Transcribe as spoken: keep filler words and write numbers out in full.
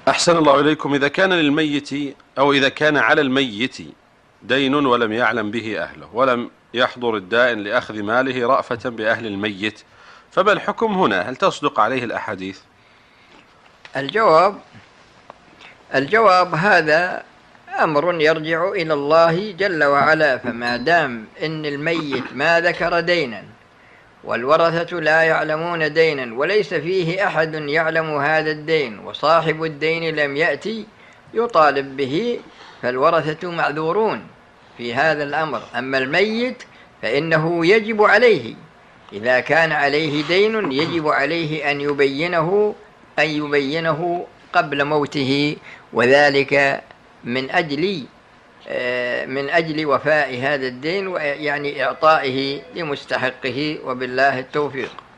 أحسن الله إليكم. إذا كان للميت أو إذا كان على الميت دين ولم يعلم به أهله ولم يحضر الدائن لأخذ ماله رأفة بأهل الميت، فما الحكم هنا؟ هل تصدق عليه الأحاديث؟ الجواب الجواب هذا أمر يرجع إلى الله جل وعلا، فما دام إن الميت ما ذكر دينا والورثة لا يعلمون دينا وليس فيه أحد يعلم هذا الدين وصاحب الدين لم يأتي يطالب به، فالورثة معذورون في هذا الأمر. أما الميت فإنه يجب عليه، إذا كان عليه دين يجب عليه أن يبينه أن يبينه قبل موته، وذلك من أجل من أجل وفاء هذا الدين، يعني إعطائه لمستحقه، وبالله التوفيق.